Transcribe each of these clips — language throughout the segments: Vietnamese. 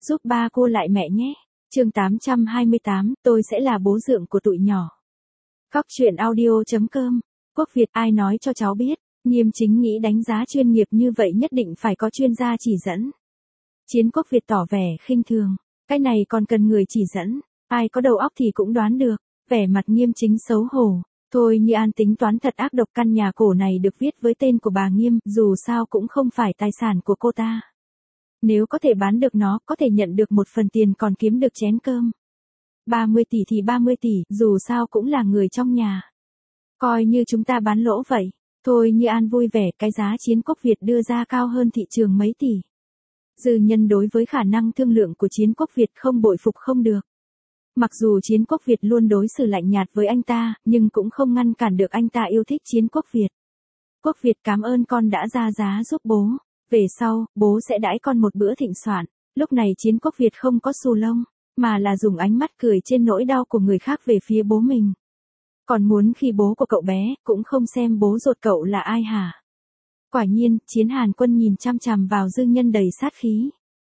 giúp ba cô lại mẹ nhé. Chương 828, tôi sẽ là bố dượng của tụi nhỏ. Cóc truyện audio.com. Quốc Việt, ai nói cho cháu biết, Nghiêm Chính nghĩ đánh giá chuyên nghiệp như vậy nhất định phải có chuyên gia chỉ dẫn. Chiến Quốc Việt tỏ vẻ khinh thường, cái này còn cần người chỉ dẫn, ai có đầu óc thì cũng đoán được. Vẻ mặt Nghiêm Chính xấu hổ, thôi Như An tính toán thật ác độc, căn nhà cổ này được viết với tên của bà Nghiêm, dù sao cũng không phải tài sản của cô ta. Nếu có thể bán được nó, có thể nhận được một phần tiền còn kiếm được chén cơm. 30 tỷ thì 30 tỷ, dù sao cũng là người trong nhà. Coi như chúng ta bán lỗ vậy. Thôi Như An vui vẻ, cái giá Chiến Quốc Việt đưa ra cao hơn thị trường mấy tỷ. Dư Nhân đối với khả năng thương lượng của Chiến Quốc Việt không bội phục không được. Mặc dù Chiến Quốc Việt luôn đối xử lạnh nhạt với anh ta, nhưng cũng không ngăn cản được anh ta yêu thích Chiến Quốc Việt. Quốc Việt cảm ơn con đã ra giá giúp bố. Về sau, bố sẽ đãi con một bữa thịnh soạn. Lúc này Chiến Quốc Việt không có xù lông, mà là dùng ánh mắt cười trên nỗi đau của người khác về phía bố mình. Còn muốn khi bố của cậu bé, cũng không xem bố ruột cậu là ai hả? Quả nhiên, Chiến Hàn Quân nhìn chăm chằm vào Dư Nhân đầy sát khí.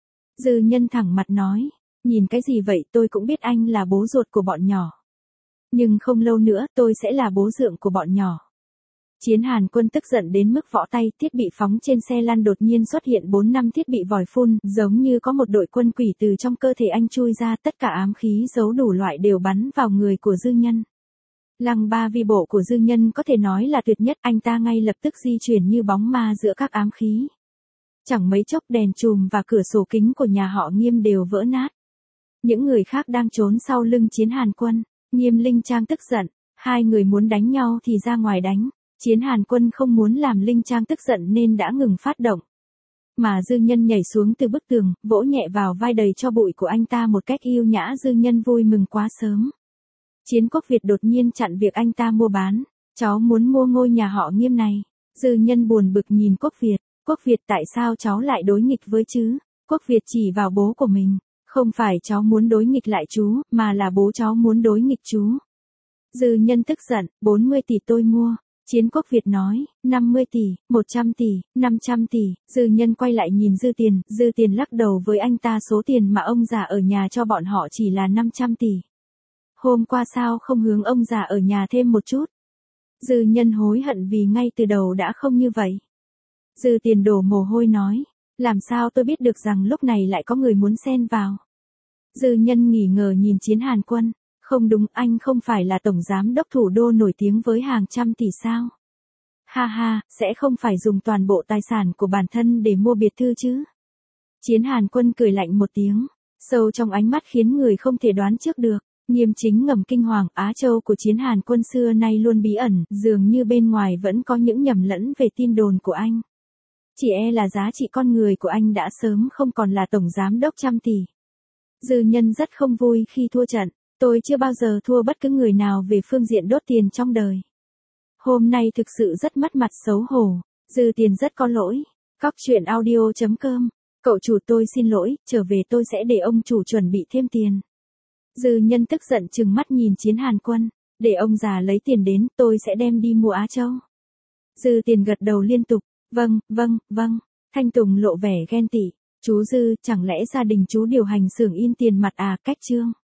Dư Nhân thẳng mặt nói, nhìn cái gì vậy, tôi cũng biết anh là bố ruột của bọn nhỏ. Nhưng không lâu nữa, tôi sẽ là bố dượng của bọn nhỏ. Chiến Hàn Quân tức giận đến mức võ tay, thiết bị phóng trên xe lăn đột nhiên xuất hiện 4-5 thiết bị vòi phun, giống như có một đội quân quỷ từ trong cơ thể anh chui ra, tất cả ám khí giấu đủ loại đều bắn vào người của Dư Nhân. Lăng ba vi bộ của Dư Nhân có thể nói là tuyệt nhất, anh ta ngay lập tức di chuyển như bóng ma giữa các ám khí. Chẳng mấy chốc đèn chùm và cửa sổ kính của nhà họ Nghiêm đều vỡ nát. Những người khác đang trốn sau lưng Chiến Hàn Quân. Nghiêm Linh Trang tức giận, hai người muốn đánh nhau thì ra ngoài đánh. Chiến Hàn Quân không muốn làm Linh Trang tức giận nên đã ngừng phát động. Mà Dư Nhân nhảy xuống từ bức tường, vỗ nhẹ vào vai đầy cho bụi của anh ta một cách yêu nhã. Dư Nhân vui mừng quá sớm. Chiến Quốc Việt đột nhiên chặn việc anh ta mua bán. Cháu muốn mua ngôi nhà họ Nghiêm này. Dư Nhân buồn bực nhìn Quốc Việt. Quốc Việt, tại sao cháu lại đối nghịch với chứ? Quốc Việt chỉ vào bố của mình. Không phải cháu muốn đối nghịch lại chú, mà là bố cháu muốn đối nghịch chú. Dư Nhân tức giận, 40 tỷ tôi mua. Chiến Quốc Việt nói, 50 tỷ, 100 tỷ, 500 tỷ. Dư Nhân quay lại nhìn Dư Tiền lắc đầu với anh ta, số tiền mà ông già ở nhà cho bọn họ chỉ là 500 tỷ. Hôm qua sao không hướng ông già ở nhà thêm một chút? Dư Nhân hối hận vì ngay từ đầu đã không như vậy. Dư Tiền đổ mồ hôi nói, làm sao tôi biết được rằng lúc này lại có người muốn xen vào. Dư Nhân nghi ngờ nhìn Chiến Hàn Quân, không đúng, anh không phải là tổng giám đốc thủ đô nổi tiếng với hàng trăm tỷ sao? Ha ha, sẽ không phải dùng toàn bộ tài sản của bản thân để mua biệt thự chứ? Chiến Hàn Quân cười lạnh một tiếng, sâu trong ánh mắt khiến người không thể đoán trước được. Nghiêm Chính ngầm kinh hoàng, Á Châu của Chiến Hàn Quân xưa nay luôn bí ẩn, dường như bên ngoài vẫn có những nhầm lẫn về tin đồn của anh. Chỉ e là giá trị con người của anh đã sớm không còn là tổng giám đốc trăm tỷ. Dư Nhân rất không vui khi thua trận, tôi chưa bao giờ thua bất cứ người nào về phương diện đốt tiền trong đời. Hôm nay thực sự rất mất mặt xấu hổ, Dư Tiền rất có lỗi. Cóc truyện audio.com, cậu chủ tôi xin lỗi, trở về tôi sẽ để ông chủ chuẩn bị thêm tiền. Dư Nhân tức giận trừng mắt nhìn Chiến Hàn Quân, để ông già lấy tiền đến, tôi sẽ đem đi mua Á Châu. Dư Tiền gật đầu liên tục, vâng. Thanh Tùng lộ vẻ ghen tị, chú Dư, chẳng lẽ gia đình chú điều hành xưởng in tiền mặt à? Cách chương.